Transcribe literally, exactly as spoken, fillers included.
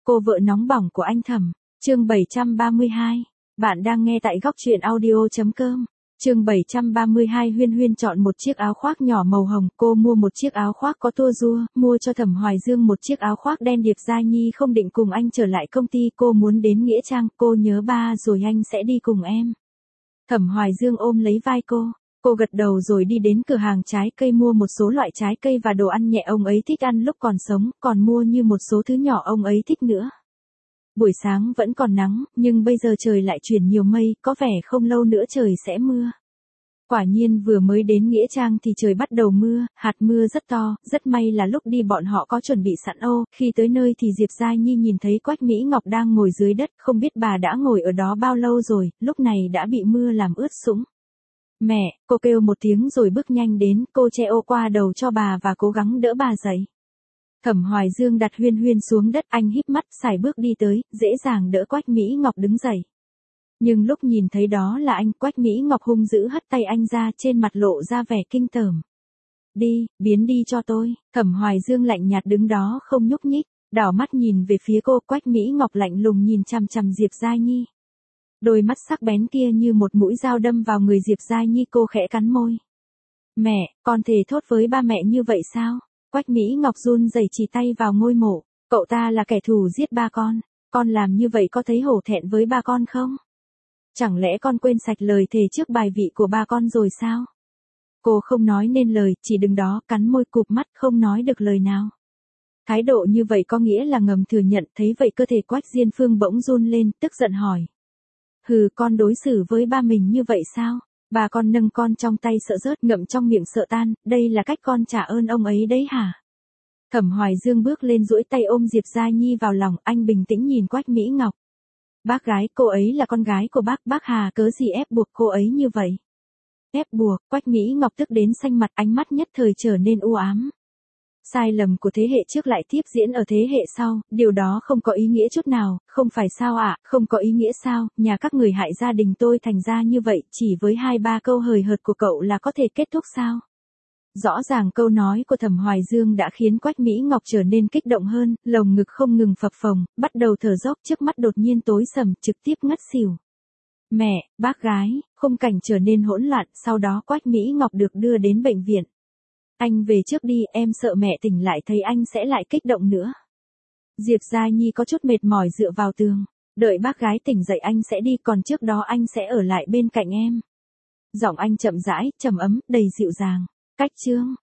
Cô vợ nóng bỏng của anh Thẩm, chương bảy trăm ba mươi hai. Bạn đang nghe tại góc truyện audio.com. Chương bảy trăm ba mươi hai. Huyên Huyên chọn một chiếc áo khoác nhỏ màu hồng, cô mua một chiếc áo khoác có tua rua, mua cho Thẩm Hoài Dương một chiếc áo khoác đen. Điệp Gia Nhi không định cùng anh trở lại công ty, cô muốn đến Nghĩa Trang, cô nhớ ba rồi anh sẽ đi cùng em. Thẩm Hoài Dương ôm lấy vai cô, cô gật đầu rồi đi đến cửa hàng trái cây mua một số loại trái cây và đồ ăn nhẹ ông ấy thích ăn lúc còn sống, còn mua như một số thứ nhỏ ông ấy thích nữa. Buổi sáng vẫn còn nắng, nhưng bây giờ trời lại chuyển nhiều mây, có vẻ không lâu nữa trời sẽ mưa. Quả nhiên vừa mới đến Nghĩa Trang thì trời bắt đầu mưa, hạt mưa rất to, rất may là lúc đi bọn họ có chuẩn bị sẵn ô, khi tới nơi thì Diệp Gia Nhi nhìn thấy Quách Mỹ Ngọc đang ngồi dưới đất, không biết bà đã ngồi ở đó bao lâu rồi, lúc này đã bị mưa làm ướt sũng. Mẹ, cô kêu một tiếng rồi bước nhanh đến, cô che ô qua đầu cho bà và cố gắng đỡ bà dậy. Thẩm Hoài Dương đặt Huyên Huyên xuống đất, anh híp mắt, sải bước đi tới, dễ dàng đỡ Quách Mỹ Ngọc đứng dậy. Nhưng lúc nhìn thấy đó là anh, Quách Mỹ Ngọc hung dữ hất tay anh ra, trên mặt lộ ra vẻ kinh tởm. Đi, biến đi cho tôi. Thẩm Hoài Dương lạnh nhạt đứng đó không nhúc nhích, đảo mắt nhìn về phía cô. Quách Mỹ Ngọc lạnh lùng nhìn chằm chằm Diệp Gia Nhi. Đôi mắt sắc bén kia như một mũi dao đâm vào người Diệp Gia Nhi, cô khẽ cắn môi. Mẹ, con thề thốt với ba mẹ như vậy sao? Quách Mỹ Ngọc run rẩy chỉ tay vào ngôi mộ. Cậu ta là kẻ thù giết ba con, con làm như vậy có thấy hổ thẹn với ba con không? Chẳng lẽ con quên sạch lời thề trước bài vị của ba con rồi sao? Cô không nói nên lời, chỉ đứng đó cắn môi cụp mắt không nói được lời nào. Thái độ như vậy có nghĩa là ngầm thừa nhận. Thấy vậy cơ thể Quách Diên Phương bỗng run lên, tức giận hỏi. Hừ, con đối xử với ba mình như vậy sao? Bà con nâng con trong tay sợ rớt, ngậm trong miệng sợ tan, đây là cách con trả ơn ông ấy đấy hả? Thẩm Hoài Dương bước lên duỗi tay ôm Diệp Gia Nhi vào lòng, anh bình tĩnh nhìn Quách Mỹ Ngọc. Bác gái, cô ấy là con gái của bác, bác Hà cớ gì ép buộc cô ấy như vậy? Ép buộc? Quách Mỹ Ngọc tức đến xanh mặt, ánh mắt nhất thời trở nên u ám. Sai lầm của thế hệ trước lại tiếp diễn ở thế hệ sau, điều đó không có ý nghĩa chút nào, không phải sao ạ, à? Không có ý nghĩa sao, nhà các người hại gia đình tôi thành ra như vậy, chỉ với hai ba câu hời hợt của cậu là có thể kết thúc sao? Rõ ràng câu nói của Thẩm Hoài Dương đã khiến Quách Mỹ Ngọc trở nên kích động hơn, lồng ngực không ngừng phập phồng, bắt đầu thở dốc, trước mắt đột nhiên tối sầm, trực tiếp ngất xỉu. Mẹ, bác gái, khung cảnh trở nên hỗn loạn, sau đó Quách Mỹ Ngọc được đưa đến bệnh viện. Anh về trước đi, em sợ mẹ tỉnh lại thấy anh sẽ lại kích động nữa. Diệp Gia Nhi có chút mệt mỏi dựa vào tường, đợi bác gái tỉnh dậy anh sẽ đi, còn trước đó anh sẽ ở lại bên cạnh em. Giọng anh chậm rãi, trầm ấm, đầy dịu dàng. Cách chương